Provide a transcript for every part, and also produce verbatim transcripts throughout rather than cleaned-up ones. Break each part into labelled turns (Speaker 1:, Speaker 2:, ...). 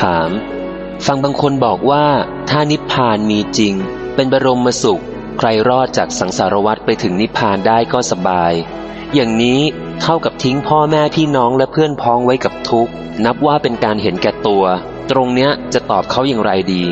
Speaker 1: ถามฟังบางคนบอกว่าถ้านิพพานมีจริงเป็นบรมสุขใครรอดจากสังสารวัฏไปถึงนิพพานได้ก็สบายอย่างนี้เท่ากับทิ้งพ่อแม่พี่น้องและเพื่อนพ้องไว้กับทุกข์นับว่าเป็นการเห็นแก่ตัวตรงเนี้ยจะตอบเขาอย่างไรดี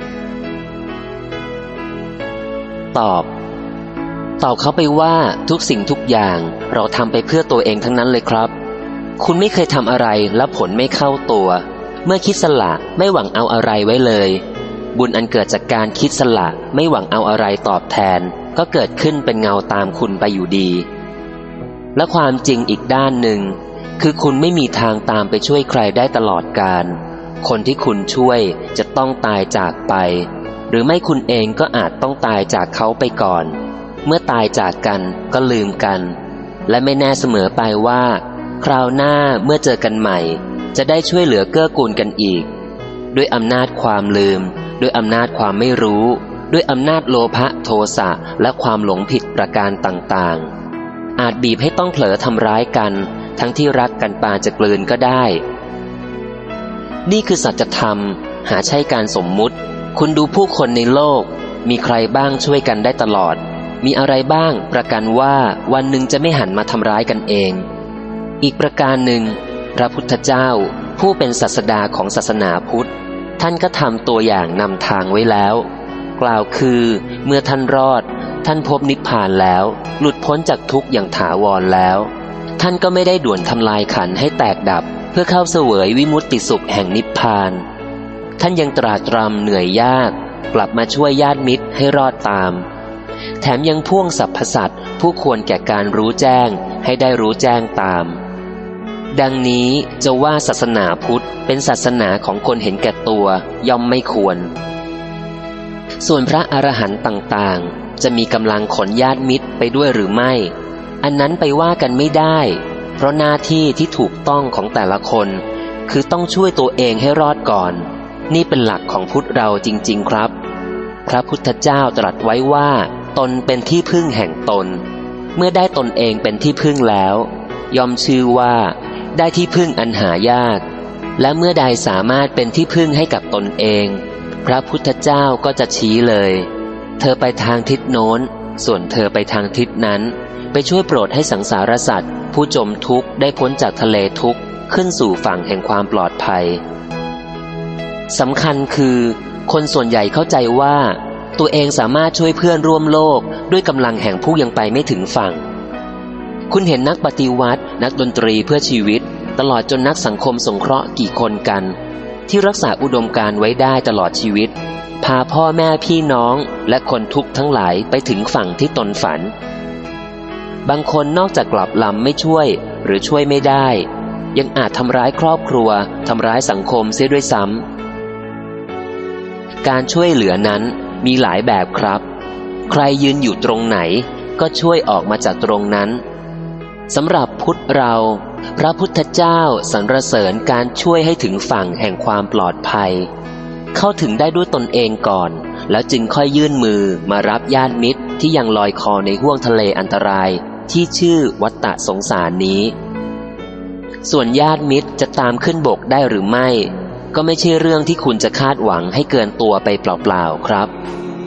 Speaker 1: ตอบตอบเขาไปว่าทุกสิ่งทุกอย่างเราทำไปเพื่อตัวเองทั้งนั้นเลยครับคุณไม่เคยทำอะไรแล้วผลไม่เข้าตัวเมื่อคิดสละไม่หวังเอาอะไรไว้เลยบุญอันเกิดจากการคิดสละไม่หวังเอาอะไรตอบแทนก็เกิดขึ้นเป็นเงาตามคุณไปอยู่ดีและความจริงอีกด้านหนึ่งคือคุณไม่มีทางตามไปช่วยใครได้ตลอดกาลคนที่คุณช่วยจะต้องตายจากไปหรือไม่คุณเองก็อาจต้องตายจากเขาไปก่อนเมื่อตายจากกันก็ลืมกันและไม่แน่เสมอไปว่าคราวหน้าเมื่อเจอกันใหม่จะได้ช่วยเหลือเกื้อกูลกันอีกด้วยอำนาจความลืมด้วยอำนาจความไม่รู้ด้วยอำนาจโลภะโทสะและความหลงผิดประการต่างๆอาจบีบให้ต้องเผลอทำร้ายกันทั้งที่รักกันปานจะกลืนก็ได้นี่คือสัจธรรมหาใช่การสมมุติคุณดูผู้คนในโลกมีใครบ้างช่วยกันได้ตลอดมีอะไรบ้างประกันว่าวันหนึ่งจะไม่หันมาทำร้ายกันเองอีกประการหนึ่งพระพุทธเจ้าผู้เป็นศาสดาของศาสนาพุทธท่านก็ทำตัวอย่างนำทางไว้แล้วกล่าวคือเมื่อท่านรอดท่านพบนิพพานแล้วหลุดพ้นจากทุกข์อย่างถาวรแล้วท่านก็ไม่ได้ด่วนทำลายขันธ์ให้แตกดับเพื่อเข้าเสวยวิมุตติสุขแห่งนิพพานท่านยังตราตรำเหนื่อยยากกลับมาช่วยญาติมิตรให้รอดตามแถมยังพ่วงสรรพสัตว์ผู้ควรแก่การรู้แจ้งให้ได้รู้แจ้งตามดังนี้จะว่าศาสนาพุทธเป็นศาสนาของคนเห็นแก่ตัวย่อมไม่ควรส่วนพระอรหันต์ต่างๆจะมีกำลังขนญาติมิตรไปด้วยหรือไม่อันนั้นไปว่ากันไม่ได้เพราะหน้าที่ที่ถูกต้องของแต่ละคนคือต้องช่วยตัวเองให้รอดก่อนนี่เป็นหลักของพุทธเราจริงๆครับพระพุทธเจ้าตรัสไว้ว่าตนเป็นที่พึ่งแห่งตนเมื่อได้ตนเองเป็นที่พึ่งแล้วยอมชื่อว่าได้ที่พึ่งอันหายากและเมื่อใดสามารถเป็นที่พึ่งให้กับตนเองพระพุทธเจ้าก็จะชี้เลยเธอไปทางทิศโน้นส่วนเธอไปทางทิศนั้นไปช่วยโปรดให้สังสารสัตว์ผู้จมทุกข์ได้พ้นจากทะเลทุกข์ขึ้นสู่ฝั่งแห่งความปลอดภัยสำคัญคือคนส่วนใหญ่เข้าใจว่าตัวเองสามารถช่วยเพื่อนร่วมโลกด้วยกำลังแห่งผู้ยังไปไม่ถึงฝั่งคุณเห็นนักปฏิวัตินักดนตรีเพื่อชีวิตตลอดจนนักสังคมสงเคราะห์กี่คนกันที่รักษาอุดมการณ์ไว้ได้ตลอดชีวิตพาพ่อแม่พี่น้องและคนทุกข์ทั้งหลายไปถึงฝั่งที่ตนฝันบางคนนอกจากกลับลำไม่ช่วยหรือช่วยไม่ได้ยังอาจทำร้ายครอบครัวทำร้ายสังคมเสียด้วยซ้ำการช่วยเหลือนั้นมีหลายแบบครับใครยืนอยู่ตรงไหนก็ช่วยออกมาจากตรงนั้นสำหรับพุทธเราพระพุทธเจ้าสรรเสริญการช่วยให้ถึงฝั่งแห่งความปลอดภัยเข้าถึงได้ด้วยตนเองก่อนแล้วจึงค่อยยื่นมือมารับญาติมิตรที่ยังลอยคอในห้วงทะเลอันตรายที่ชื่อวัฏฏะสงสารนี้ส่วนญาติมิตรจะตามขึ้นบกได้หรือไม่ก็ไม่ใช่เรื่องที่คุณจะคาดหวังให้เกินตัวไปเปล่าๆครับ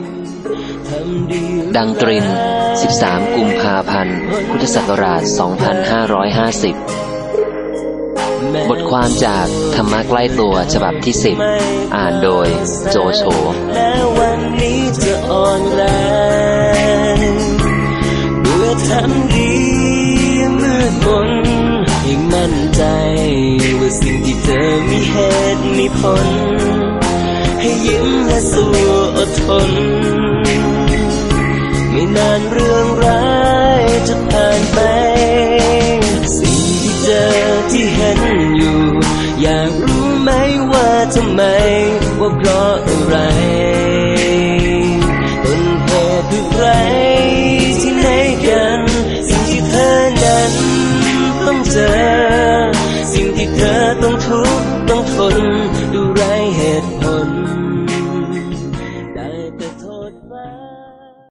Speaker 1: ดังตรินสิบสามกุมภาพันธ์พุทธศักราชสองพันห้าร้อยห้าสิบบทความจากธรรมะใกล้ตัวฉบับที่สิบอ่านโดยโจโฉแม้วันนี้จะอ่อนแรงด้วยทำดีมืดมนยังมั่นใจว่าสิ่งที่เธอมีเหตุมีผลให้ยิ้มและสู้อดทนไม่นานเรื่องร้ายจะ